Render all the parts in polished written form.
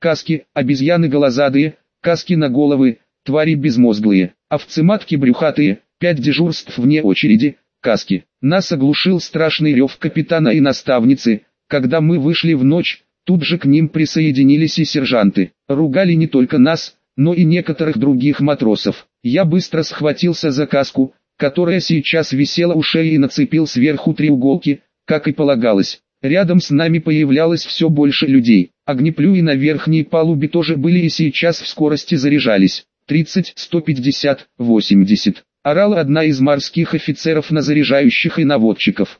каски, обезьяны голозадые, каски на головы, твари безмозглые, овцы-матки брюхатые, 5 дежурств вне очереди, каски. Нас оглушил страшный рев капитана и наставницы, когда мы вышли в ночь, тут же к ним присоединились и сержанты. Ругали не только нас, но и некоторых других матросов. Я быстро схватился за каску, которая сейчас висела у шеи, и нацепил сверху треуголки, как и полагалось. Рядом с нами появлялось все больше людей. Огнеплюи на верхней палубе тоже были и сейчас в скорости заряжались. 30, 150, 80. Орала одна из морских офицеров на заряжающих и наводчиков.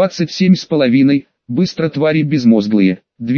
27,5, быстро твари безмозглые.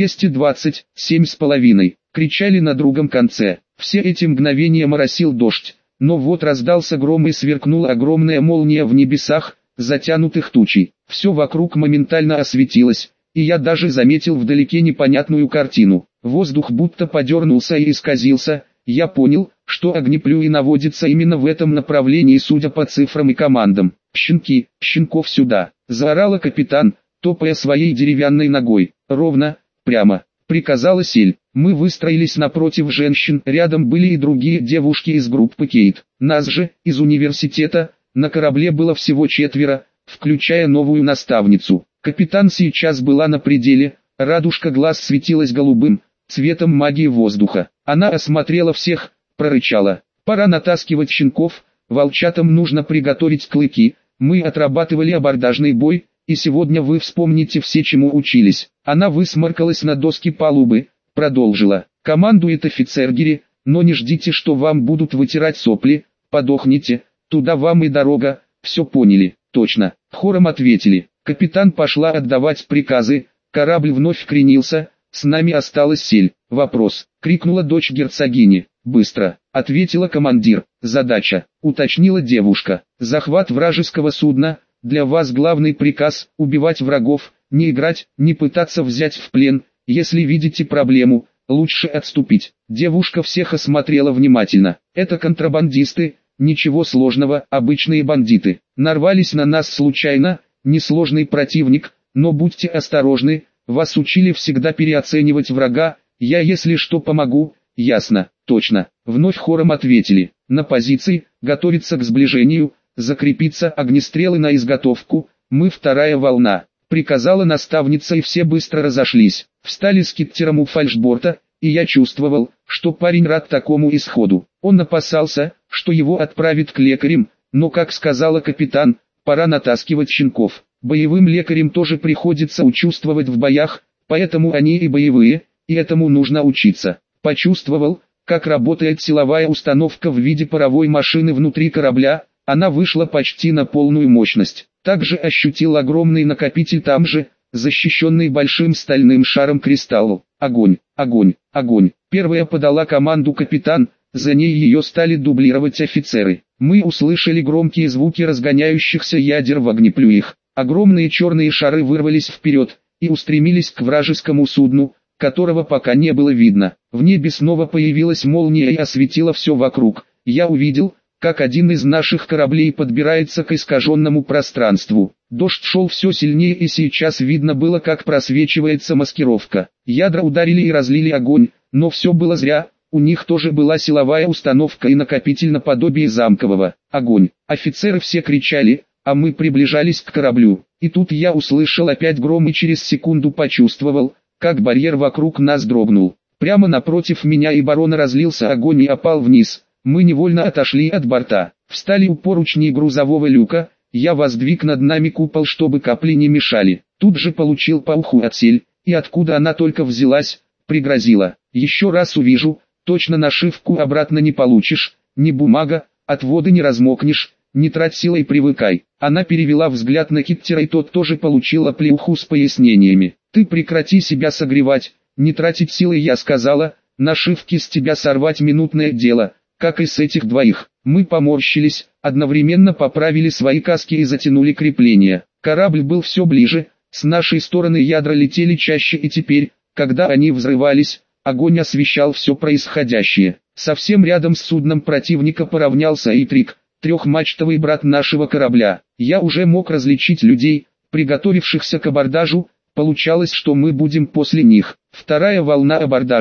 220, 7,5, кричали на другом конце. Все эти мгновения моросил дождь, но вот раздался гром и сверкнула огромная молния в небесах, затянутых тучей. Все вокруг моментально осветилось, и я даже заметил вдалеке непонятную картину. Воздух будто подернулся и исказился. Я понял, что огнеплюи наводятся именно в этом направлении, судя по цифрам и командам. «Щенки, щенков сюда!» – заорала капитан, топая своей деревянной ногой. «Ровно, прямо!» – приказала Сель. Мы выстроились напротив женщин, рядом были и другие девушки из группы Кейт. Нас же, из университета, на корабле было всего 4, включая новую наставницу. Капитан сейчас была на пределе, радужка глаз светилась голубым, цветом магии воздуха. Она осмотрела всех, прорычала: «Пора натаскивать щенков, волчатам нужно приготовить клыки, мы отрабатывали абордажный бой, и сегодня вы вспомните все, чему учились». Она высморкалась на доски палубы, продолжила: «Командует офицер Гири, но не ждите, что вам будут вытирать сопли, подохните, туда вам и дорога». «Все поняли?» «Точно», — хором ответили. Капитан пошла отдавать приказы, корабль вновь кренился, с нами осталась Сель. «Вопрос», — крикнула дочь герцогини. «Быстро», — ответила командир. «Задача», — уточнила девушка. «Захват вражеского судна, для вас главный приказ — убивать врагов, не играть, не пытаться взять в плен, если видите проблему, лучше отступить». Девушка всех осмотрела внимательно. «Это контрабандисты, ничего сложного, обычные бандиты. Нарвались на нас случайно, несложный противник, но будьте осторожны, вас учили всегда переоценивать врага, я если что помогу». «Ясно, точно», — вновь хором ответили. «На позиции, готовиться к сближению, закрепиться, огнестрелы на изготовку, мы вторая волна», — приказала наставница, и все быстро разошлись. Встали с киттером у фальшборта, и я чувствовал, что парень рад такому исходу. Он опасался, что его отправят к лекарям, но, как сказала капитан, пора натаскивать щенков. Боевым лекарям тоже приходится участвовать в боях, поэтому они и боевые, и этому нужно учиться. Почувствовал, как работает силовая установка в виде паровой машины внутри корабля, она вышла почти на полную мощность. Также ощутил огромный накопитель там же, защищенный большим стальным шаром кристалл. «Огонь, огонь, огонь!» Первая подала команду капитан, за ней ее стали дублировать офицеры. Мы услышали громкие звуки разгоняющихся ядер в огнеплюях. Огромные черные шары вырвались вперед и устремились к вражескому судну, которого пока не было видно. В небе снова появилась молния и осветила все вокруг. Я увидел, как один из наших кораблей подбирается к искаженному пространству. Дождь шел все сильнее, и сейчас видно было, как просвечивается маскировка. Ядра ударили и разлили огонь, но все было зря, у них тоже была силовая установка и накопитель наподобие замкового. «Огонь!» Офицеры все кричали, а мы приближались к кораблю. И тут я услышал опять гром и через секунду почувствовал, как барьер вокруг нас дрогнул. Прямо напротив меня и барона разлился огонь и опал вниз. Мы невольно отошли от борта, встали у поручней грузового люка, я воздвиг над нами купол, чтобы капли не мешали. Тут же получил по уху от Сель, и откуда она только взялась, пригрозила: «Еще раз увижу, точно нашивку обратно не получишь, не бумага, от воды не размокнешь, не трать силы и привыкай». Она перевела взгляд на Киттера, и тот тоже получил оплеуху с пояснениями. «Ты прекрати себя согревать, не тратить силы», я сказала, «нашивки с тебя сорвать минутное дело, как и с этих двоих». Мы поморщились, одновременно поправили свои каски и затянули крепления. Корабль был все ближе, с нашей стороны ядра летели чаще, и теперь, когда они взрывались, огонь освещал все происходящее. Совсем рядом с судном противника поравнялся Итрик, трехмачтовый брат нашего корабля. Я уже мог различить людей, приготовившихся к абордажу, получалось, что мы будем после них. Вторая волна абордажа,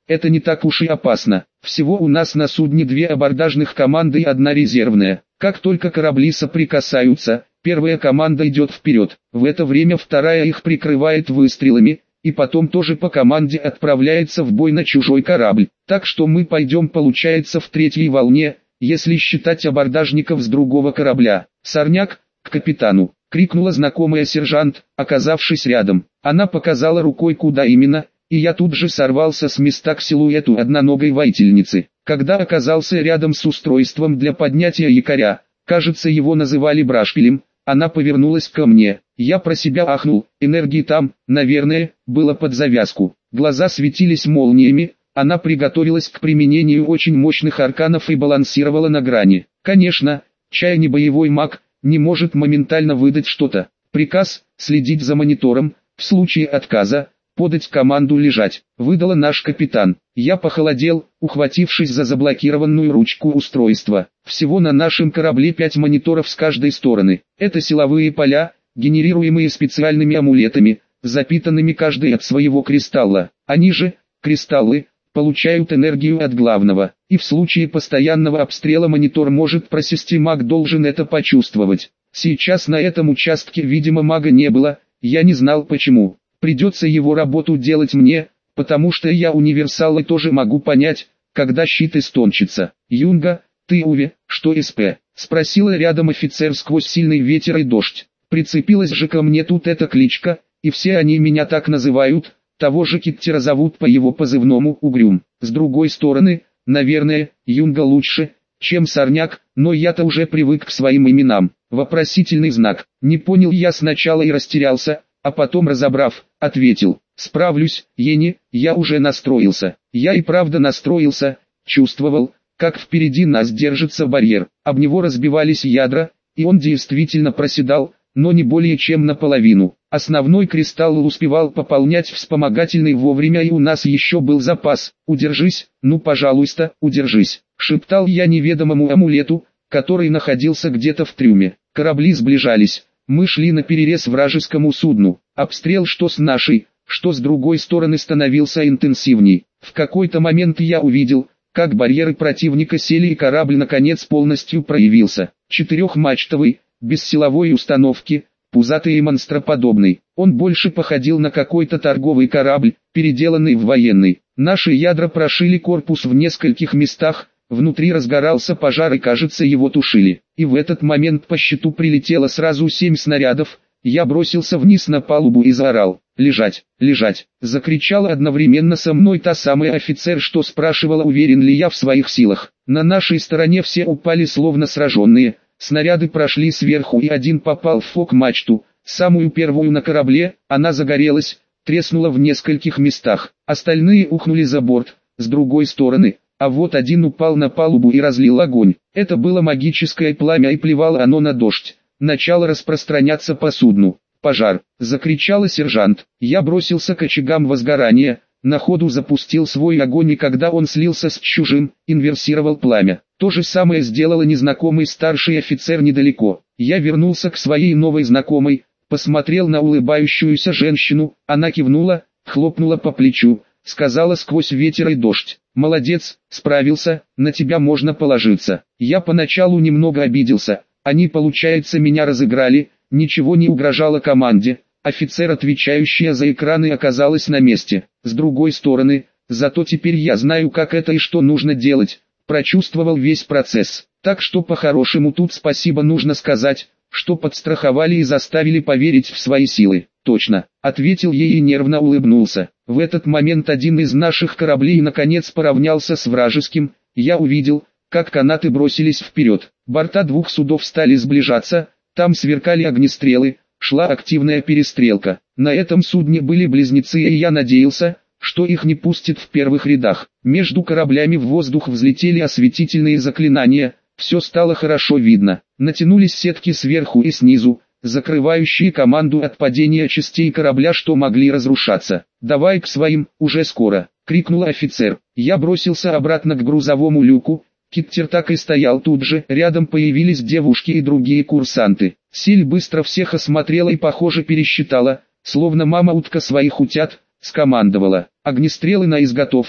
это не так уж и опасно. Всего у нас на судне 2 абордажных команды и 1 резервная. Как только корабли соприкасаются, первая команда идет вперед. В это время вторая их прикрывает выстрелами, и потом тоже по команде отправляется в бой на чужой корабль. Так что мы пойдем, получается, в 3-й волне, если считать абордажников с другого корабля. «Сорняк, к капитану!» — крикнула знакомая сержант, оказавшись рядом. Она показала рукой куда именно, и я тут же сорвался с места к силуэту одноногой воительницы. Когда оказался рядом с устройством для поднятия якоря, кажется, его называли брашпилем, она повернулась ко мне. Я про себя ахнул, энергии там, наверное, было под завязку. Глаза светились молниями, она приготовилась к применению очень мощных арканов и балансировала на грани. Конечно, чай не боевой маг, не может моментально выдать что-то. Приказ – следить за монитором, в случае отказа – подать команду лежать, выдала наш капитан. Я похолодел, ухватившись за заблокированную ручку устройства. Всего на нашем корабле 5 мониторов с каждой стороны. Это силовые поля, генерируемые специальными амулетами, запитанными каждый от своего кристалла. Они же, кристаллы, получают энергию от главного. И в случае постоянного обстрела монитор может просесть, маг должен это почувствовать. Сейчас на этом участке, видимо, мага не было, я не знал почему. Придется его работу делать мне, потому что я универсал и тоже могу понять, когда щит истончится. «Юнга, ты Уве, что СП?» — спросила рядом офицер сквозь сильный ветер и дождь. Прицепилась же ко мне тут эта кличка, и все они меня так называют, того же Киттера зовут по его позывному Угрюм. С другой стороны, наверное, Юнга лучше, чем Сорняк, но я-то уже привык к своим именам. Вопросительный знак. Не понял я сначала и растерялся, а потом, разобрав, ответил: «Справлюсь, Ени, я уже настроился». Я и правда настроился, чувствовал, как впереди нас держится барьер, об него разбивались ядра, и он действительно проседал, но не более чем наполовину. Основной кристалл успевал пополнять вспомогательный вовремя, и у нас еще был запас. «Удержись, ну пожалуйста, удержись», — шептал я неведомому амулету, который находился где-то в трюме. Корабли сближались. Мы шли наперерез вражескому судну. Обстрел что с нашей, что с другой стороны становился интенсивней. В какой-то момент я увидел, как барьеры противника сели, и корабль наконец полностью проявился. 4-мачтовый, без силовой установки, пузатый и монстроподобный. Он больше походил на какой-то торговый корабль, переделанный в военный. Наши ядра прошили корпус в нескольких местах. Внутри разгорался пожар, и, кажется, его тушили. И в этот момент по щиту прилетело сразу 7 снарядов. Я бросился вниз на палубу и заорал: «Лежать! Лежать!» Закричала одновременно со мной та самая офицер, что спрашивала, уверен ли я в своих силах. На нашей стороне все упали словно сраженные. Снаряды прошли сверху, и один попал в фок-мачту, самую первую на корабле. Она загорелась, треснула в нескольких местах. Остальные ухнули за борт, с другой стороны. А вот один упал на палубу и разлил огонь. Это было магическое пламя, и плевало оно на дождь. Начало распространяться по судну. «Пожар!» — закричала сержант. Я бросился к очагам возгорания, на ходу запустил свой огонь, и когда он слился с чужим, инверсировал пламя. То же самое сделал незнакомый старший офицер недалеко. Я вернулся к своей новой знакомой, посмотрел на улыбающуюся женщину, она кивнула, хлопнула по плечу, сказала сквозь ветер и дождь: «Молодец, справился, на тебя можно положиться». Я поначалу немного обиделся, они, получается, меня разыграли, ничего не угрожало команде, офицер, отвечающая за экраны, оказалась на месте. С другой стороны, зато теперь я знаю, как это и что нужно делать, прочувствовал весь процесс. Так что по-хорошему тут спасибо нужно сказать, что подстраховали и заставили поверить в свои силы. «Точно», — ответил ей и нервно улыбнулся. В этот момент один из наших кораблей наконец поравнялся с вражеским. Я увидел, как канаты бросились вперед. Борта 2 судов стали сближаться, там сверкали огнестрелы, шла активная перестрелка. На этом судне были близнецы, и я надеялся, что их не пустят в первых рядах. Между кораблями в воздух взлетели осветительные заклинания, все стало хорошо видно. Натянулись сетки сверху и снизу, закрывающие команду от падения частей корабля, что могли разрушаться. «Давай к своим, уже скоро!» — крикнул офицер. Я бросился обратно к грузовому люку. Киттер так и стоял тут же. Рядом появились девушки и другие курсанты. Силь быстро всех осмотрела и, похоже, пересчитала, словно мама-утка своих утят, скомандовала: «Огнестрелы на изготовку,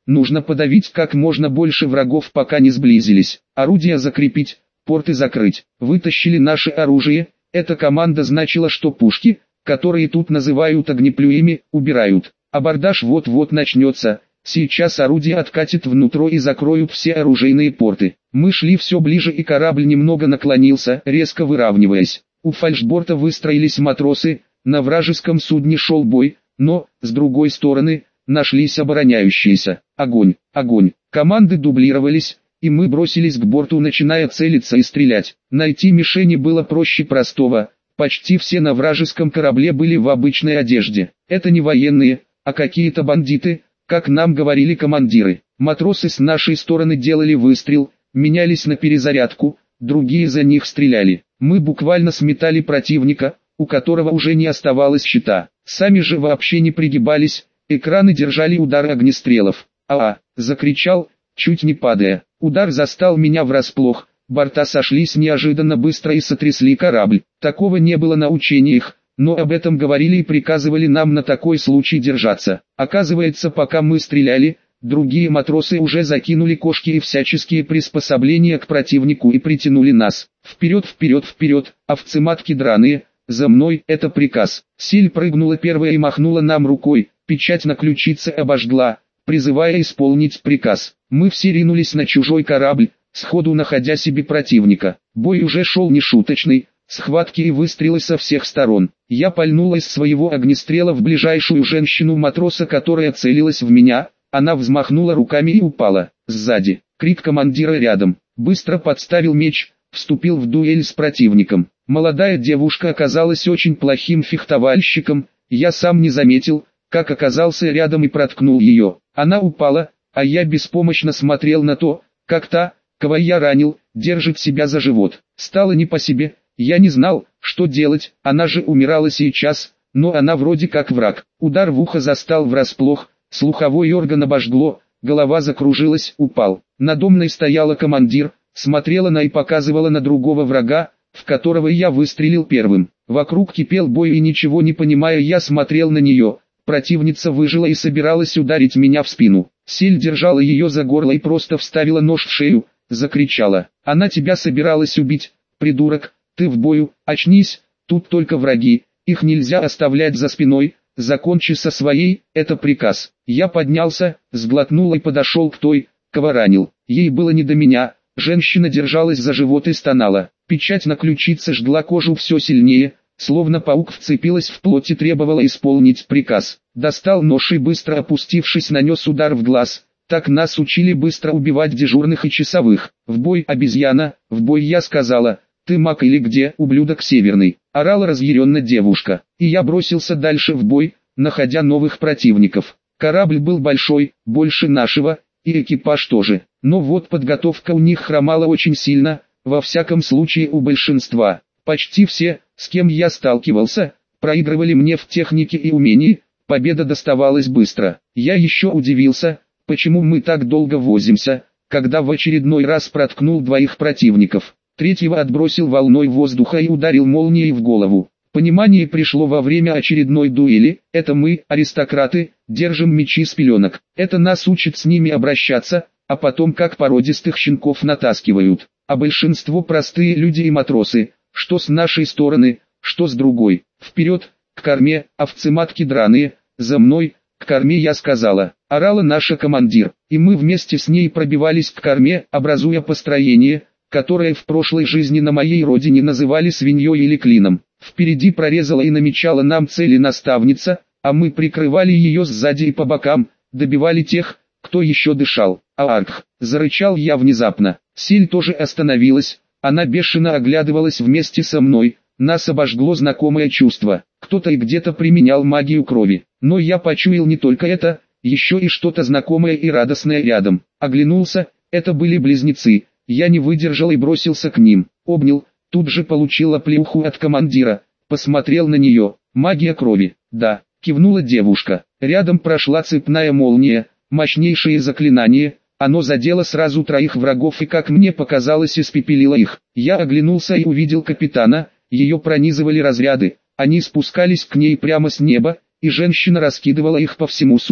нужно подавить как можно больше врагов, пока не сблизились. Орудия закрепить, порты закрыть. Вытащили наше оружие, эта команда значила, что пушки, которые тут называют огнеплюями, убирают. Абордаж вот-вот начнется, сейчас орудия откатят внутрь и закроют все оружейные порты. Мы шли все ближе, и корабль немного наклонился, резко выравниваясь. У фальшборта выстроились матросы, на вражеском судне шел бой, но, с другой стороны, нашлись обороняющиеся. Огонь, огонь. Команды дублировались, и мы бросились к борту, начиная целиться и стрелять. Найти мишени было проще простого. Почти все на вражеском корабле были в обычной одежде. Это не военные, а какие-то бандиты, как нам говорили командиры. Матросы с нашей стороны делали выстрел, менялись на перезарядку, другие за них стреляли. Мы буквально сметали противника, у которого уже не оставалось щита. Сами же вообще не пригибались, экраны держали удары огнестрелов. Закричал, чуть не падая. Удар застал меня врасплох, борта сошлись неожиданно быстро и сотрясли корабль. Такого не было на учениях, но об этом говорили и приказывали нам на такой случай держаться. Оказывается, пока мы стреляли, другие матросы уже закинули кошки и всяческие приспособления к противнику и притянули нас. Вперед, вперед, вперед, овцы-матки драные, за мной, это приказ. Силь прыгнула первая и махнула нам рукой, печать на ключице обожгла, призывая исполнить приказ. Мы все ринулись на чужой корабль, сходу находя себе противника. Бой уже шел нешуточный, схватки и выстрелы со всех сторон. Я пальнула из своего огнестрела в ближайшую женщину-матроса, которая целилась в меня. Она взмахнула руками и упала. Сзади, крик командира рядом. Быстро подставил меч, вступил в дуэль с противником. Молодая девушка оказалась очень плохим фехтовальщиком, я сам не заметил, как оказался рядом и проткнул ее. Она упала, а я беспомощно смотрел на то, как та, кого я ранил, держит себя за живот. Стало не по себе, я не знал, что делать, она же умирала сейчас, но она вроде как враг. Удар в ухо застал врасплох, слуховой орган обожгло, голова закружилась, упал. Надо мной стояла командир, смотрела на и показывала на другого врага, в которого я выстрелил первым. Вокруг кипел бой, и ничего не понимая, я смотрел на нее. Противница выжила и собиралась ударить меня в спину. Силь держала ее за горло и просто вставила нож в шею, закричала. Она тебя собиралась убить, придурок, ты в бою, очнись, тут только враги, их нельзя оставлять за спиной, закончи со своей, это приказ. Я поднялся, сглотнул и подошел к той, кого ранил. Ей было не до меня, женщина держалась за живот и стонала. Печать на ключице жгла кожу все сильнее, словно паук вцепилась в плоть и требовала исполнить приказ. Достал нож и быстро опустившись нанес удар в глаз. Так нас учили быстро убивать дежурных и часовых. В бой, обезьяна, в бой, я сказала. Ты маг или где, ублюдок северный? Орала разъяренно девушка. И я бросился дальше в бой, находя новых противников. Корабль был большой, больше нашего, и экипаж тоже. Но вот подготовка у них хромала очень сильно, во всяком случае у большинства. Почти все, с кем я сталкивался, проигрывали мне в технике и умении, победа доставалась быстро. Я еще удивился, почему мы так долго возимся, когда в очередной раз проткнул двоих противников. Третьего отбросил волной воздуха и ударил молнией в голову. Понимание пришло во время очередной дуэли. Это мы, аристократы, держим мечи с пеленок. Это нас учат с ними обращаться, а потом как породистых щенков натаскивают. А большинство простые люди и матросы, что с нашей стороны, что с другой. Вперед, к корме, овцы-матки драные, за мной, к корме, я сказала. Орала наша командир, и мы вместе с ней пробивались к корме, образуя построение, которое в прошлой жизни на моей родине называли свиньей или клином. Впереди прорезала и намечала нам цели наставница, а мы прикрывали ее сзади и по бокам, добивали тех, кто еще дышал. «Аарх!» – зарычал я внезапно. Силь тоже остановилась, она бешено оглядывалась вместе со мной, нас обожгло знакомое чувство. Кто-то и где-то применял магию крови. Но я почуял не только это, еще и что-то знакомое и радостное рядом. Оглянулся, это были близнецы. Я не выдержал и бросился к ним. Обнял, тут же получил оплеуху от командира. Посмотрел на нее. Магия крови. Да, кивнула девушка. Рядом прошла цепная молния, мощнейшее заклинание. Оно задело сразу троих врагов и, как мне показалось, испепелило их. Я оглянулся и увидел капитана, ее пронизывали разряды. Они спускались к ней прямо с неба, и женщина раскидывала их по всему судну.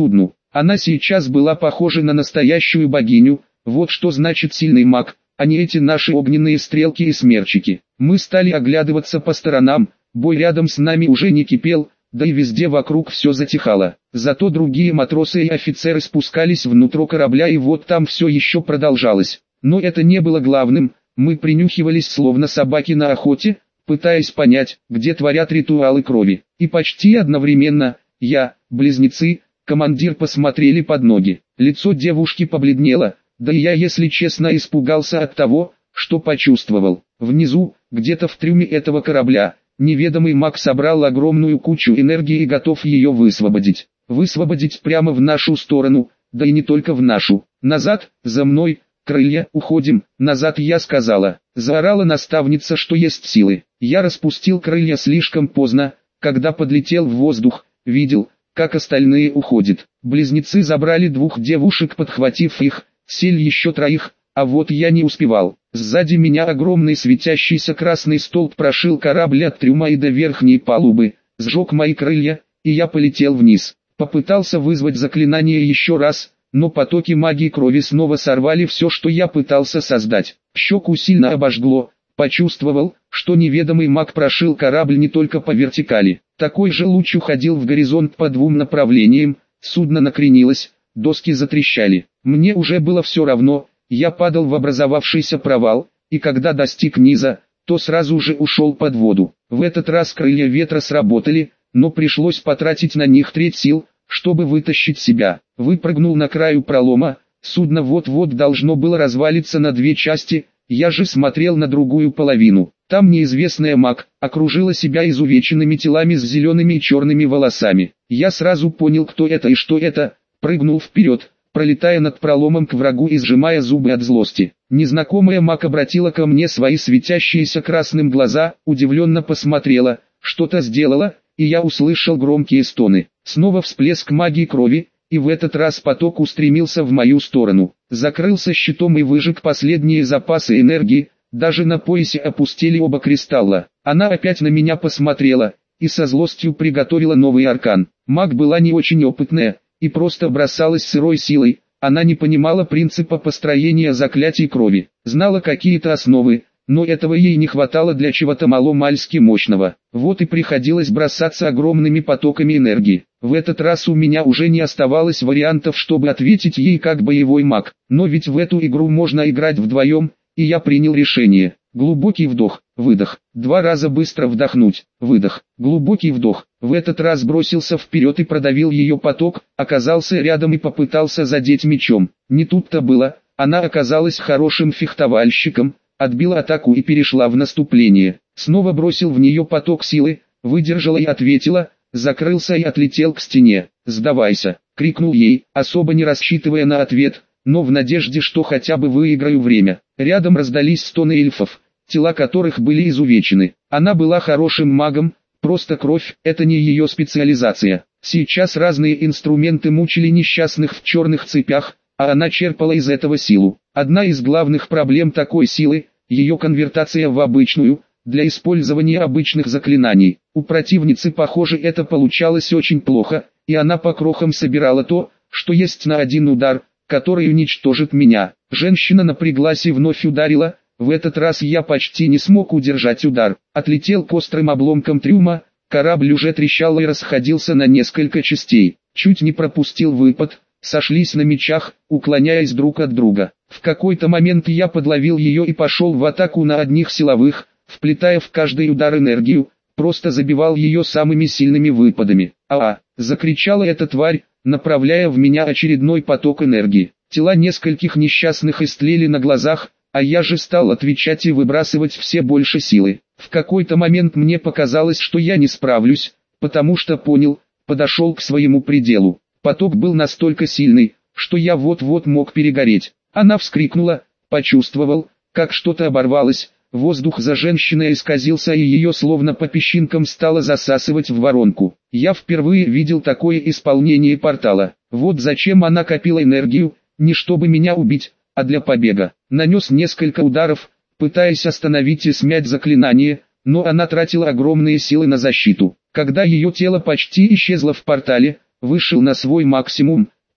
Она сейчас была похожа на настоящую богиню, вот что значит сильный маг, а не эти наши огненные стрелки и смерчики. Мы стали оглядываться по сторонам, бой рядом с нами уже не кипел, да и везде вокруг все затихало. Зато другие матросы и офицеры спускались внутрь корабля, и вот там все еще продолжалось. Но это не было главным, мы принюхивались словно собаки на охоте, пытаясь понять, где творят ритуалы крови. И почти одновременно, я, близнецы, командир посмотрели под ноги. Лицо девушки побледнело, да и я, если честно, испугался от того, что почувствовал. Внизу, где-то в трюме этого корабля, неведомый маг собрал огромную кучу энергии и готов ее высвободить. Высвободить прямо в нашу сторону, да и не только в нашу. Назад, за мной, крылья, уходим. Назад, я сказала. Заорала наставница, что есть силы. Я распустил крылья слишком поздно, когда подлетел в воздух, видел, как остальные уходят. Близнецы забрали 2 девушек, подхватив их, сели еще 3, а вот я не успевал. Сзади меня огромный светящийся красный столб прошил корабль от трюма и до верхней палубы, сжег мои крылья, и я полетел вниз. Попытался вызвать заклинание еще раз, но потоки магии крови снова сорвали все, что я пытался создать. Щеку сильно обожгло, почувствовал, что неведомый маг прошил корабль не только по вертикали. Такой же луч уходил в горизонт по 2 направлениям, судно накренилось, доски затрещали. Мне уже было все равно, я падал в образовавшийся провал, и когда достиг низа, то сразу же ушел под воду. В этот раз крылья ветра сработали, но пришлось потратить на них 1/3 сил, чтобы вытащить себя. Выпрыгнул на краю пролома, судно вот-вот должно было развалиться на 2 части, я же смотрел на другую половину. Там неизвестная маг окружила себя изувеченными телами с зелеными и черными волосами. Я сразу понял, кто это и что это, прыгнул вперед, пролетая над проломом к врагу и сжимая зубы от злости. Незнакомая маг обратила ко мне свои светящиеся красным глаза, удивленно посмотрела, что-то сделала, и я услышал громкие стоны. Снова всплеск магии крови, и в этот раз поток устремился в мою сторону. Закрылся щитом и выжег последние запасы энергии, даже на поясе опустили оба кристалла. Она опять на меня посмотрела, и со злостью приготовила новый аркан. Маг была не очень опытная, и просто бросалась сырой силой. Она не понимала принципа построения заклятий крови, знала какие-то основы, но этого ей не хватало для чего-то маломальски мощного. Вот и приходилось бросаться огромными потоками энергии. В этот раз у меня уже не оставалось вариантов, чтобы ответить ей как боевой маг. Но ведь в эту игру можно играть вдвоем, и я принял решение. Глубокий вдох, выдох. 2 раза быстро вдохнуть, выдох. Глубокий вдох. В этот раз бросился вперед и продавил ее поток, оказался рядом и попытался задеть мечом. Не тут-то было, она оказалась хорошим фехтовальщиком, отбила атаку и перешла в наступление. Снова бросил в нее поток силы, выдержала и ответила, закрылся и отлетел к стене. «Сдавайся!» — крикнул ей, особо не рассчитывая на ответ, но в надежде, что хотя бы выиграю время. Рядом раздались стоны эльфов, тела которых были изувечены. Она была хорошим магом, просто кровь — это не ее специализация. Сейчас разные инструменты мучили несчастных в черных цепях, а она черпала из этого силу. Одна из главных проблем такой силы — ее конвертация в обычную, для использования обычных заклинаний. У противницы, похоже, это получалось очень плохо, и она по крохам собирала то, что есть на один удар, который уничтожит меня. Женщина напряглась и вновь ударила. В этот раз я почти не смог удержать удар. Отлетел к острым обломкам трюма, корабль уже трещал и расходился на несколько частей. Чуть не пропустил выпад, сошлись на мечах, уклоняясь друг от друга. В какой-то момент я подловил ее и пошел в атаку на одних силовых, вплетая в каждый удар энергию, просто забивал ее самыми сильными выпадами. Закричала эта тварь, направляя в меня очередной поток энергии. Тела нескольких несчастных истлели на глазах, а я же стал отвечать и выбрасывать все больше силы. В какой-то момент мне показалось, что я не справлюсь, потому что понял, подошел к своему пределу. Поток был настолько сильный, что я вот-вот мог перегореть. Она вскрикнула, почувствовал, как что-то оборвалось, воздух за женщиной исказился и ее словно по песчинкам стало засасывать в воронку. Я впервые видел такое исполнение портала. Вот зачем она копила энергию, не чтобы меня убить, а для побега. Нанес несколько ударов, пытаясь остановить и смять заклинание, но она тратила огромные силы на защиту. Когда ее тело почти исчезло в портале, вышел на свой максимум,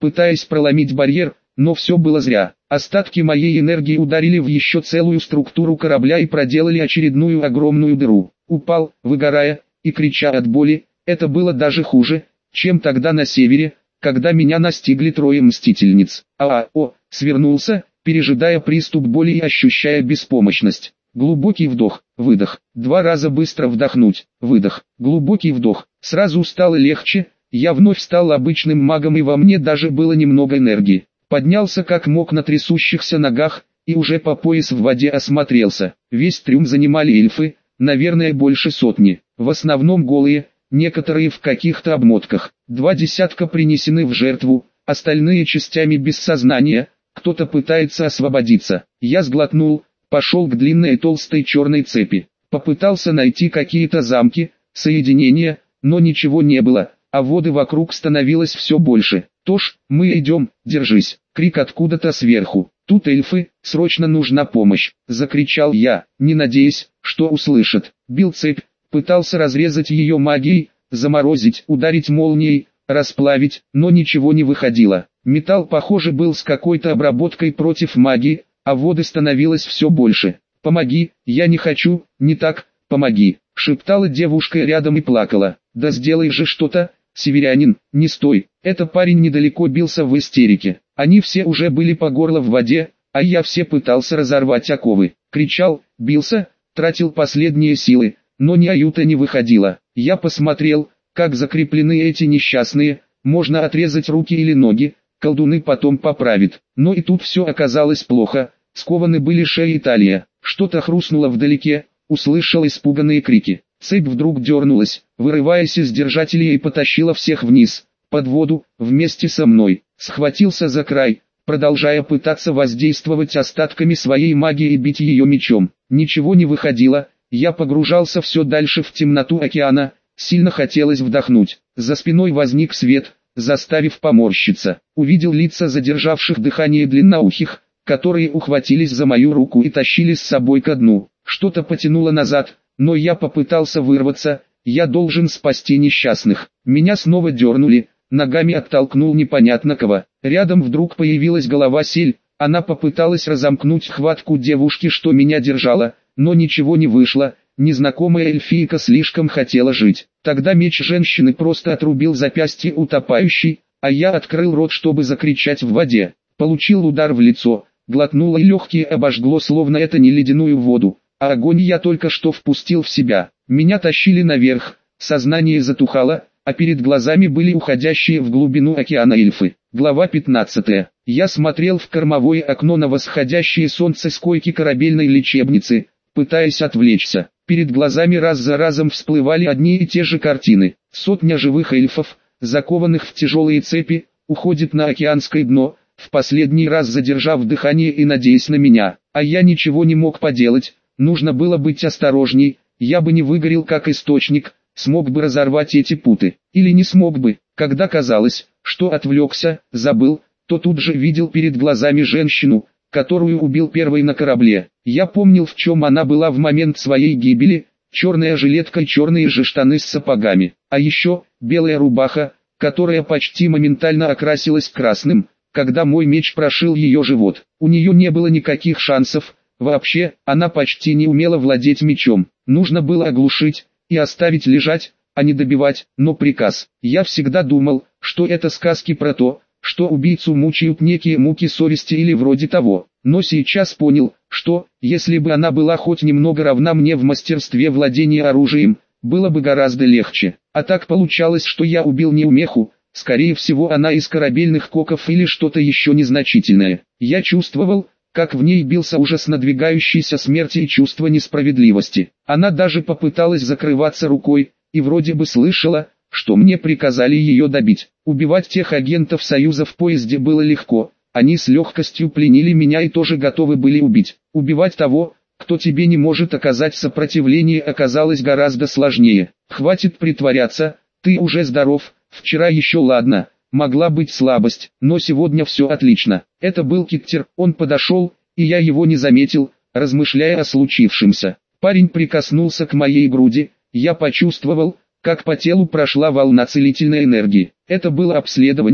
пытаясь проломить барьер, но все было зря. Остатки моей энергии ударили в еще целую структуру корабля и проделали очередную огромную дыру. Упал, выгорая, и крича от боли. Это было даже хуже, чем тогда на севере, когда меня настигли трое мстительниц. Свернулся, пережидая приступ боли и ощущая беспомощность. Глубокий вдох, выдох, 2 раза быстро вдохнуть, выдох, глубокий вдох. Сразу стало легче, я вновь стал обычным магом и во мне даже было немного энергии. Поднялся как мог на трясущихся ногах, и уже по пояс в воде осмотрелся. Весь трюм занимали эльфы, наверное больше сотни, в основном голые, некоторые в каких-то обмотках. 2 десятка принесены в жертву, остальные частями без сознания, кто-то пытается освободиться. Я сглотнул, пошел к длинной толстой черной цепи. Попытался найти какие-то замки, соединения, но ничего не было, а воды вокруг становилось все больше. «Тош, мы идем, держись!» Крик откуда-то сверху. «Тут эльфы, срочно нужна помощь!» Закричал я, не надеясь, что услышат. Бил цепь, пытался разрезать ее магией, заморозить, ударить молнией, расплавить, но ничего не выходило. Металл, похоже, был с какой-то обработкой против магии, а воды становилось все больше. «Помоги, я не хочу, не так, помоги!» Шептала девушка рядом и плакала. «Да сделай же что-то, северянин, не стой!» Это парень недалеко бился в истерике. Они все уже были по горло в воде, а я все пытался разорвать оковы. Кричал, бился, тратил последние силы, но ни аюта не выходило. Я посмотрел, как закреплены эти несчастные, можно отрезать руки или ноги, колдуны потом поправит. Но и тут все оказалось плохо, скованы были шея и талия. Что-то хрустнуло вдалеке, услышал испуганные крики. Цепь вдруг дернулась, вырываясь из держателей и потащила всех вниз, под воду, вместе со мной. Схватился за край, продолжая пытаться воздействовать остатками своей магии и бить ее мечом. Ничего не выходило, я погружался все дальше в темноту океана, сильно хотелось вдохнуть. За спиной возник свет, заставив поморщиться. Увидел лица задержавших дыхание длинноухих, которые ухватились за мою руку и тащили с собой ко дну. Что-то потянуло назад, но я попытался вырваться, я должен спасти несчастных. Меня снова дернули, ногами оттолкнул непонятно кого. Рядом вдруг появилась голова Сель, она попыталась разомкнуть хватку девушки, что меня держала, но ничего не вышло, незнакомая эльфийка слишком хотела жить. Тогда меч женщины просто отрубил запястье утопающей, а я открыл рот, чтобы закричать в воде. Получил удар в лицо, глотнуло и легкие обожгло, словно это не ледяную воду, а огонь я только что впустил в себя. Меня тащили наверх, сознание затухало, а перед глазами были уходящие в глубину океана эльфы. Глава 15. Я смотрел в кормовое окно на восходящее солнце с койки корабельной лечебницы, пытаясь отвлечься. Перед глазами раз за разом всплывали одни и те же картины. Сотня живых эльфов, закованных в тяжелые цепи, уходит на океанское дно, в последний раз задержав дыхание и надеясь на меня. А я ничего не мог поделать, нужно было быть осторожней, я бы не выгорел как источник, смог бы разорвать эти путы, или не смог бы. Когда казалось, что отвлекся, забыл, то тут же видел перед глазами женщину, которую убил первой на корабле. Я помнил, в чем она была в момент своей гибели, черная жилетка и черные же штаны с сапогами, а еще белая рубаха, которая почти моментально окрасилась красным, когда мой меч прошил ее живот. У нее не было никаких шансов, вообще, она почти не умела владеть мечом, нужно было оглушить и оставить лежать, а не добивать, но приказ. Я всегда думал, что это сказки про то, что убийцу мучают некие муки совести или вроде того, но сейчас понял, что, если бы она была хоть немного равна мне в мастерстве владения оружием, было бы гораздо легче. А так получалось, что я убил неумеху, скорее всего она из корабельных коков или что-то еще незначительное. Я чувствовал, как в ней бился ужас надвигающейся смерти и чувство несправедливости. Она даже попыталась закрываться рукой, и вроде бы слышала, что мне приказали ее добить. Убивать тех агентов Союза в поезде было легко, они с легкостью пленили меня и тоже готовы были убить. Убивать того, кто тебе не может оказать сопротивление, оказалось гораздо сложнее. Хватит притворяться, ты уже здоров, вчера еще ладно, могла быть слабость, но сегодня все отлично. Это был Киттер, он подошел, и я его не заметил, размышляя о случившемся. Парень прикоснулся к моей груди, я почувствовал, как по телу прошла волна целительной энергии. Это было обследование,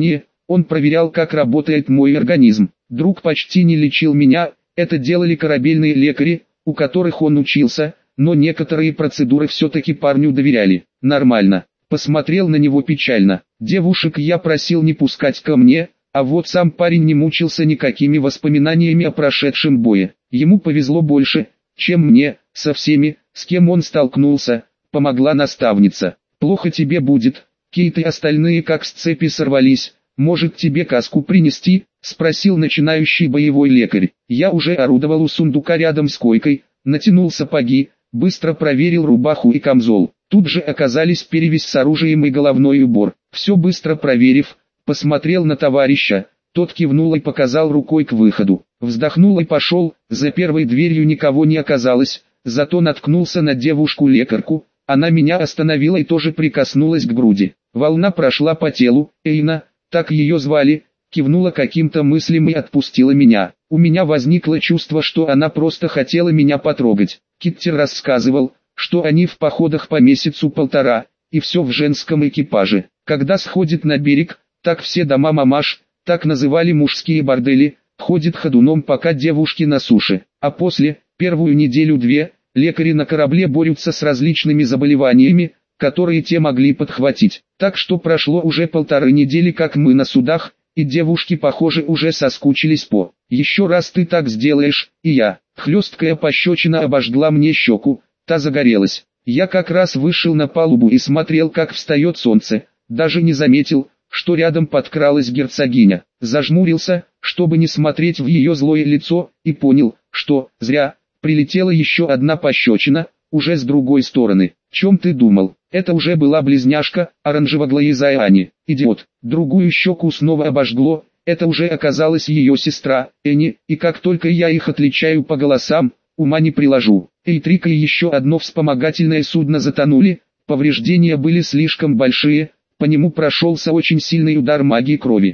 Он проверял, как работает мой организм. Друг почти не лечил меня, это делали корабельные лекари, у которых он учился, но некоторые процедуры все-таки парню доверяли. Нормально. Посмотрел на него печально. Девушек я просил не пускать ко мне, а вот сам парень не мучился никакими воспоминаниями о прошедшем бое. Ему повезло больше, чем мне. Со всеми, с кем он столкнулся, помогла наставница. «Плохо тебе будет, Кейт и остальные как с цепи сорвались. Может тебе каску принести?» — спросил начинающий боевой лекарь. Я уже орудовал у сундука рядом с койкой, натянул сапоги, быстро проверил рубаху и камзол. Тут же оказались перевязь с оружием и головной убор. Все быстро проверив, посмотрел на товарища, тот кивнул и показал рукой к выходу. Вздохнул и пошел, за первой дверью никого не оказалось, зато наткнулся на девушку-лекарку, она меня остановила и тоже прикоснулась к груди. Волна прошла по телу, Эйна, так ее звали, кивнула каким-то мыслям и отпустила меня. У меня возникло чувство, что она просто хотела меня потрогать. Киттер рассказывал, что они в походах по месяцу-полтора, и все в женском экипаже. Когда сходит на берег, так все дома мамаш, так называли мужские бордели, ходит ходуном, пока девушки на суше. А после, первую неделю-две, лекари на корабле борются с различными заболеваниями, которые те могли подхватить. Так что прошло уже 1,5 недели, как мы на судах, и девушки, похоже, уже соскучились по. «Еще раз ты так сделаешь, и я». Хлесткая пощечина обожгла мне щеку, та загорелась. Я как раз вышел на палубу и смотрел, как встает солнце, даже не заметил, что рядом подкралась герцогиня. Зажмурился, чтобы не смотреть в ее злое лицо, и понял, что, зря, прилетела еще одна пощечина, уже с другой стороны. «Чем ты думал?» Это уже была близняшка, оранжево-глазая Ани. Идиот. Другую щеку снова обожгло, это уже оказалась ее сестра, Энни, и как только я их отличаю по голосам, ума не приложу. Эйтрика и еще одно вспомогательное судно затонули, повреждения были слишком большие, по нему прошелся очень сильный удар магии крови.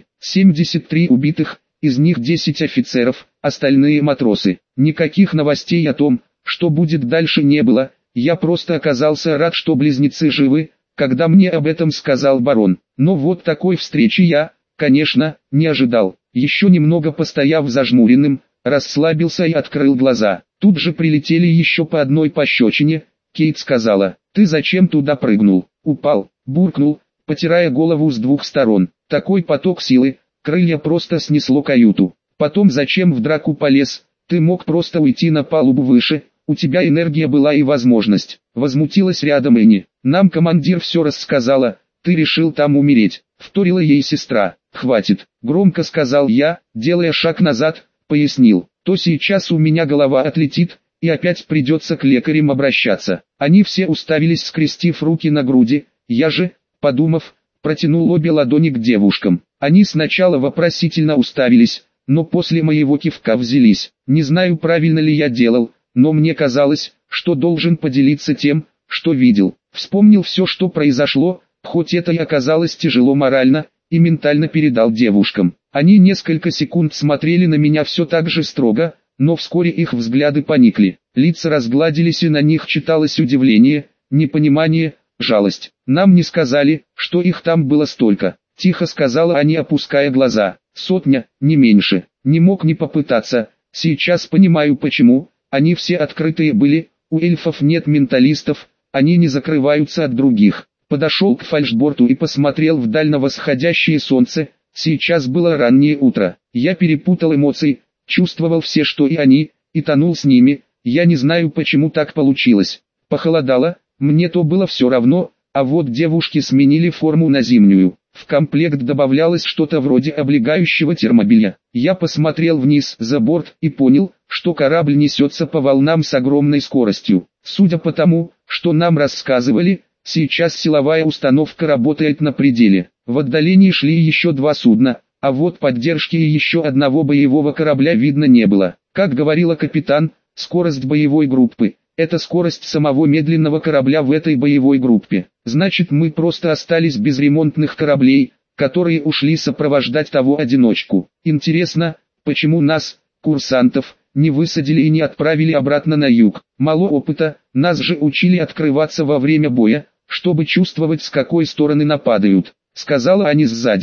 73 убитых, из них 10 офицеров, остальные матросы. Никаких новостей о том, что будет дальше, не было. Я просто оказался рад, что близнецы живы, когда мне об этом сказал барон. Но вот такой встречи я, конечно, не ожидал. Еще немного постояв зажмуренным, расслабился и открыл глаза. Тут же прилетели еще по одной пощечине. Кейт сказала: «Ты зачем туда прыгнул?» «Упал», буркнул, потирая голову с двух сторон. Такой поток силы, крылья просто снесло каюту. Потом зачем в драку полез? Ты мог просто уйти на палубу выше. У тебя энергия была и возможность. Возмутилась рядом Энни. Нам командир все рассказала, ты решил там умереть. Вторила ей сестра. Хватит, громко сказал я, делая шаг назад, пояснил. То сейчас у меня голова отлетит, и опять придется к лекарям обращаться. Они все уставились, скрестив руки на груди. Я же, подумав, протянул обе ладони к девушкам. Они сначала вопросительно уставились, но после моего кивка взялись. Не знаю, правильно ли я делал, но мне казалось, что должен поделиться тем, что видел. Вспомнил все, что произошло, хоть это и оказалось тяжело морально, и ментально передал девушкам. Они несколько секунд смотрели на меня все так же строго, но вскоре их взгляды поникли. Лица разгладились, и на них читалось удивление, непонимание, жалость. Нам не сказали, что их там было столько. Тихо сказала Аня, опуская глаза. 100, не меньше. Не мог не попытаться. Сейчас понимаю почему. Они все открытые были, у эльфов нет менталистов, они не закрываются от других. Подошел к фальшборту и посмотрел вдаль на восходящее солнце. Сейчас было раннее утро. Я перепутал эмоции, чувствовал все, что и они, и тонул с ними. Я не знаю, почему так получилось. Похолодало, мне то было все равно, а вот девушки сменили форму на зимнюю. В комплект добавлялось что-то вроде облегающего термобелья. Я посмотрел вниз за борт и понял, что корабль несется по волнам с огромной скоростью. Судя по тому, что нам рассказывали, сейчас силовая установка работает на пределе. В отдалении шли еще 2 судна, а вот поддержки и еще одного боевого корабля видно не было. Как говорила капитан, скорость боевой группы — это скорость самого медленного корабля в этой боевой группе. Значит, мы просто остались без ремонтных кораблей, которые ушли сопровождать того одиночку. Интересно, почему нас, курсантов, не высадили и не отправили обратно на юг? Мало опыта, нас же учили открываться во время боя, чтобы чувствовать, с какой стороны нападают, сказала Аня сзади.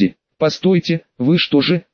Постойте, вы что же,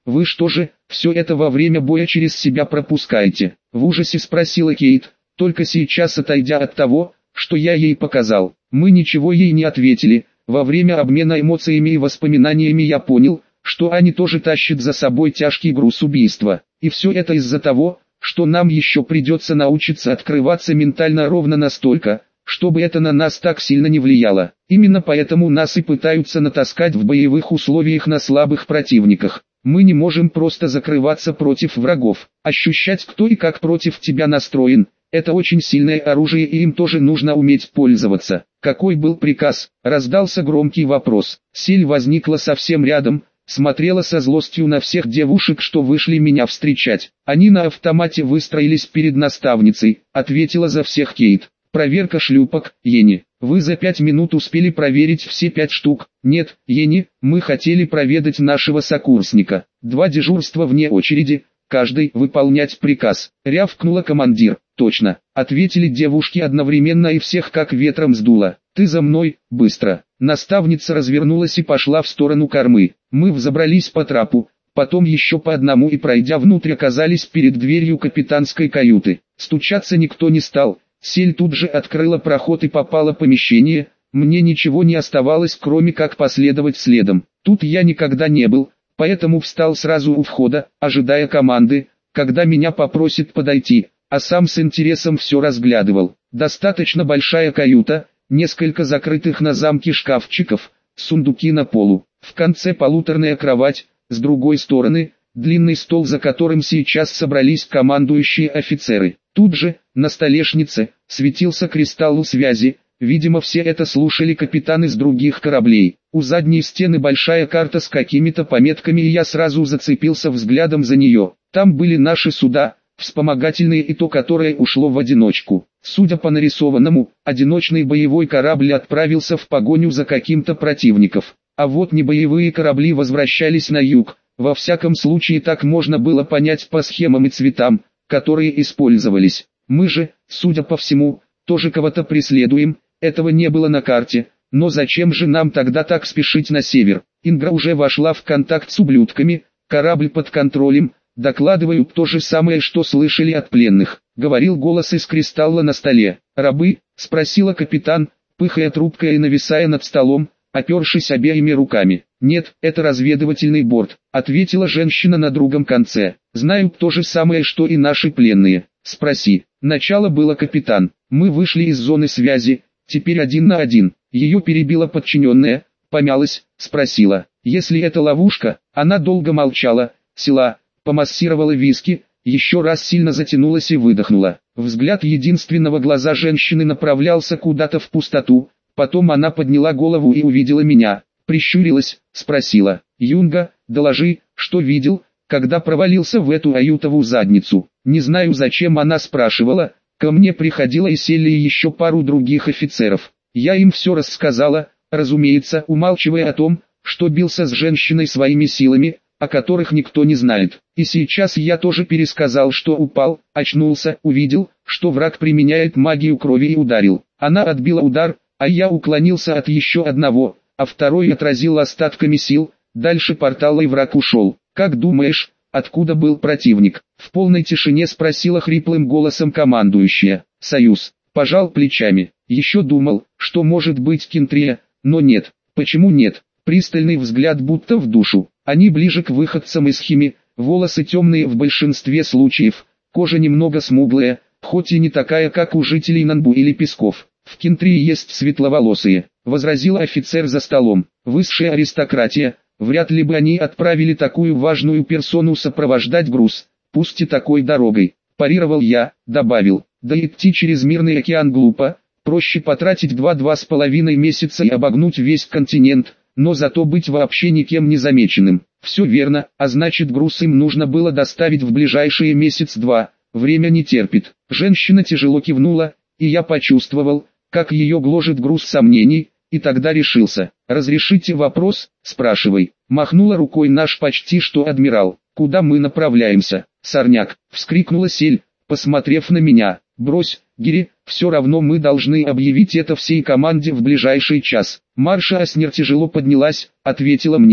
все это во время боя через себя пропускаете? В ужасе спросила Кейт, только сейчас отойдя от того, что я ей показал. Мы ничего ей не ответили. Во время обмена эмоциями и воспоминаниями я понял, что они тоже тащат за собой тяжкий груз убийства. И все это из-за того, что нам еще придется научиться открываться ментально ровно настолько, чтобы это на нас так сильно не влияло. Именно поэтому нас и пытаются натаскать в боевых условиях на слабых противниках. Мы не можем просто закрываться против врагов. Ощущать, кто и как против тебя настроен, это очень сильное оружие, и им тоже нужно уметь пользоваться. Какой был приказ? Раздался громкий вопрос. Сель возникла совсем рядом, смотрела со злостью на всех девушек, что вышли меня встречать. Они на автомате выстроились перед наставницей, ответила за всех Кейт. Проверка шлюпок, Йенни. Вы за 5 минут успели проверить все 5 штук? Нет, Йенни, мы хотели проведать нашего сокурсника. 2 дежурства вне очереди, каждый выполнять приказ. Рявкнула командир. Точно, ответили девушки одновременно, и всех как ветром сдуло. Ты за мной, быстро. Наставница развернулась и пошла в сторону кормы. Мы взобрались по трапу, потом еще по одному и, пройдя внутрь, оказались перед дверью капитанской каюты. Стучаться никто не стал. Сель тут же открыла проход и попала в помещение. Мне ничего не оставалось, кроме как последовать следом. Тут я никогда не был, поэтому встал сразу у входа, ожидая команды, когда меня попросят подойти, а сам с интересом все разглядывал. Достаточно большая каюта, несколько закрытых на замке шкафчиков, сундуки на полу. В конце полуторная кровать, с другой стороны, длинный стол, за которым сейчас собрались командующие офицеры. Тут же, на столешнице, светился кристалл связи, видимо все это слушали капитаны с других кораблей. У задней стены большая карта с какими-то пометками, и я сразу зацепился взглядом за нее. Там были наши суда, вспомогательные и то, которое ушло в одиночку. Судя по нарисованному, одиночный боевой корабль отправился в погоню за каким-то противником. А вот небоевые корабли возвращались на юг. Во всяком случае так можно было понять по схемам и цветам, которые использовались. Мы же, судя по всему, тоже кого-то преследуем, этого не было на карте, но зачем же нам тогда так спешить на север? Ингра уже вошла в контакт с ублюдками, корабль под контролем, докладывают то же самое, что слышали от пленных, говорил голос из кристалла на столе. Рабы? Спросила капитан, пыхая трубкой и нависая над столом, опершись обеими руками. «Нет, это разведывательный борт», — ответила женщина на другом конце. «Знают то же самое, что и наши пленные. Спроси». Начало было капитан. Мы вышли из зоны связи, теперь 1 на 1. Ее перебила подчиненная, помялась, спросила. Если это ловушка, она долго молчала, села, помассировала виски, еще раз сильно затянулась и выдохнула. Взгляд единственного глаза женщины направлялся куда-то в пустоту, потом она подняла голову и увидела меня. Прищурилась, спросила. «Юнга, доложи, что видел, когда провалился в эту аютову задницу». Не знаю, зачем она спрашивала, ко мне приходила и Селли и еще пару других офицеров. Я им все рассказала, разумеется, умалчивая о том, что бился с женщиной своими силами, о которых никто не знает. И сейчас я тоже пересказал, что упал, очнулся, увидел, что враг применяет магию крови и ударил. Она отбила удар, а я уклонился от еще одного, а второй отразил остатками сил. Дальше портала и враг ушел. Как думаешь, откуда был противник? В полной тишине спросила хриплым голосом командующая. Союз. Пожал плечами. Еще думал, что может быть Кентрия, но нет. Почему нет? Пристальный взгляд будто в душу. Они ближе к выходцам из Хими, волосы темные в большинстве случаев, кожа немного смуглая, хоть и не такая, как у жителей Нанбу или Песков. В Кентрии есть светловолосые, возразил офицер за столом. Высшая аристократия, вряд ли бы они отправили такую важную персону сопровождать груз, пусть и такой дорогой. Парировал я, добавил, да идти через мирный океан глупо, проще потратить 2-2,5 месяца и обогнуть весь континент, но зато быть вообще никем не замеченным. Все верно, а значит груз им нужно было доставить в ближайшие месяц-два, время не терпит. Женщина тяжело кивнула, и я почувствовал, как ее гложет груз сомнений, и тогда решился. «Разрешите вопрос?» «Спрашивай». Махнула рукой наш почти что адмирал. «Куда мы направляемся?» «Сорняк!» — вскрикнула Сель, посмотрев на меня. «Брось, Гири, все равно мы должны объявить это всей команде в ближайший час». Марша Аснер тяжело поднялась, ответила мне.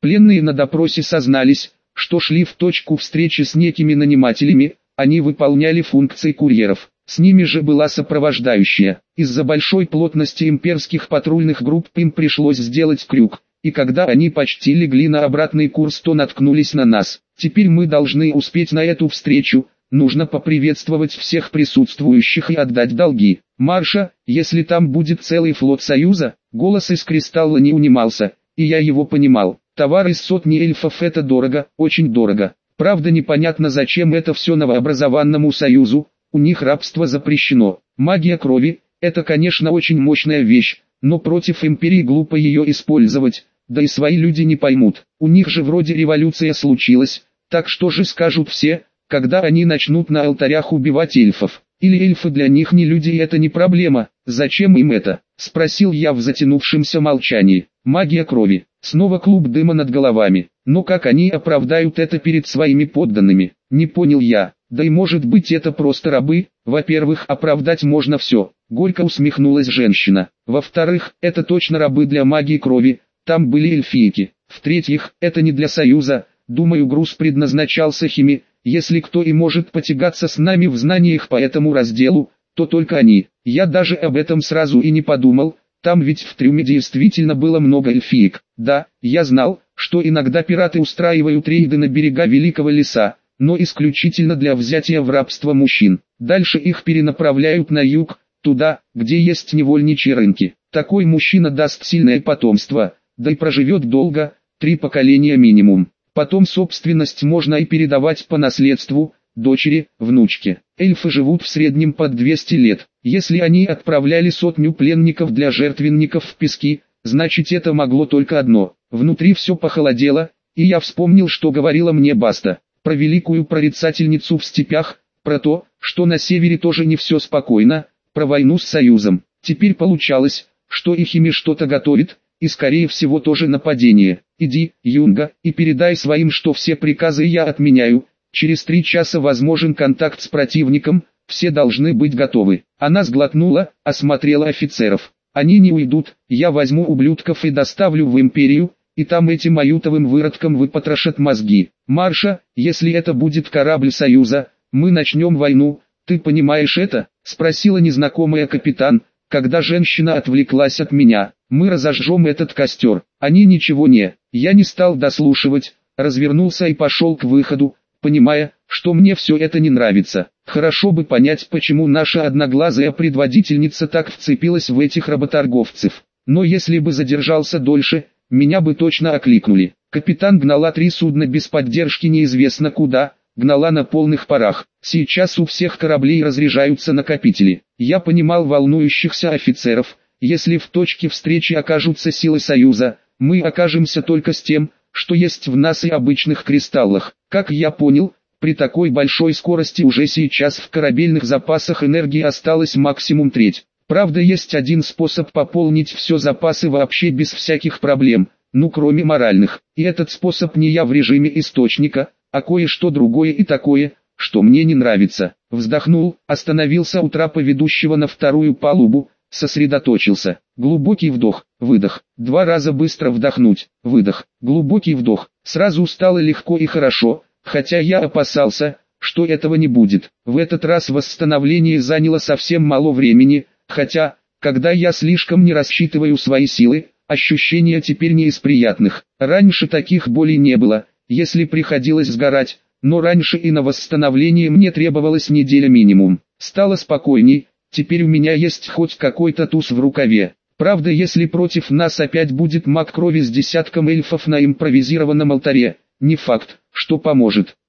Пленные на допросе сознались, что шли в точку встречи с некими нанимателями, они выполняли функции курьеров. С ними же была сопровождающая. Из-за большой плотности имперских патрульных групп им пришлось сделать крюк, и когда они почти легли на обратный курс, то наткнулись на нас. Теперь мы должны успеть на эту встречу, нужно поприветствовать всех присутствующих и отдать долги. Марша, если там будет целый флот Союза, голос из кристалла не унимался, и я его понимал. Товар из сотни эльфов — это дорого, очень дорого. Правда, непонятно, зачем это все новообразованному Союзу. У них рабство запрещено. Магия крови – это, конечно, очень мощная вещь, но против империи глупо ее использовать, да и свои люди не поймут. У них же вроде революция случилась, так что же скажут все, когда они начнут на алтарях убивать эльфов? Или эльфы для них не люди и это не проблема? Зачем им это? Спросил я в затянувшемся молчании. Магия крови. Снова клуб дыма над головами. Но как они оправдают это перед своими подданными? Не понял я. Да и может быть это просто рабы? Во-первых, оправдать можно все. Горько усмехнулась женщина. Во-вторых, это точно рабы для магии крови, там были эльфийки. В-третьих, это не для Союза, думаю, груз предназначался Химе. Если кто и может потягаться с нами в знаниях по этому разделу, то только они. Я даже об этом сразу и не подумал, там ведь в трюме действительно было много эльфиек. Да, я знал, что иногда пираты устраивают рейды на берега Великого Леса, но исключительно для взятия в рабство мужчин. Дальше их перенаправляют на юг, туда, где есть невольничьи рынки. Такой мужчина даст сильное потомство, да и проживет долго, 3 поколения минимум. Потом собственность можно и передавать по наследству, дочери, внучке. Эльфы живут в среднем под 200 лет. Если они отправляли 100 пленников для жертвенников в пески, значит это могло только одно. Внутри все похолодело, и я вспомнил, что говорила мне Баста. Про великую прорицательницу в степях, про то, что на севере тоже не все спокойно, про войну с Союзом. Теперь получалось, что и Химе что-то готовит, и скорее всего тоже нападение. Иди, Юнга, и передай своим, что все приказы я отменяю, через 3 часа возможен контакт с противником, все должны быть готовы. Она сглотнула, осмотрела офицеров. Они не уйдут, я возьму ублюдков и доставлю в империю, и там этим аютовым выродкам выпотрошат мозги. Марша, если это будет корабль Союза, мы начнем войну, ты понимаешь это? Спросила незнакомая капитан, когда женщина отвлеклась от меня. Мы разожжем этот костер. Они ничего не. Я не стал дослушивать, развернулся и пошел к выходу, понимая, что мне все это не нравится. Хорошо бы понять, почему наша одноглазая предводительница так вцепилась в этих работорговцев. Но если бы задержался дольше, меня бы точно окликнули. Капитан гнала 3 судна без поддержки неизвестно куда, гнала на полных парах. Сейчас у всех кораблей разряжаются накопители. Я понимал волнующихся офицеров. Если в точке встречи окажутся силы Союза, мы окажемся только с тем, что есть в нас и обычных кристаллах. Как я понял, при такой большой скорости уже сейчас в корабельных запасах энергии осталось максимум треть. Правда, есть один способ пополнить все запасы вообще без всяких проблем, ну кроме моральных. И этот способ не я в режиме источника, а кое-что другое и такое, что мне не нравится. Вздохнул, остановился у трапа ведущего на 2-ю палубу, сосредоточился. Глубокий вдох, выдох. 2 раза быстро вдохнуть, выдох. Глубокий вдох. Сразу стало легко и хорошо, хотя я опасался, что этого не будет. В этот раз восстановление заняло совсем мало времени, хотя, когда я слишком не рассчитываю свои силы, ощущения теперь не из приятных. Раньше таких болей не было, если приходилось сгорать, но раньше и на восстановление мне требовалась неделя минимум. Стало спокойней, теперь у меня есть хоть какой-то туз в рукаве. Правда, если против нас опять будет маг крови с десятком эльфов на импровизированном алтаре, не факт, что поможет.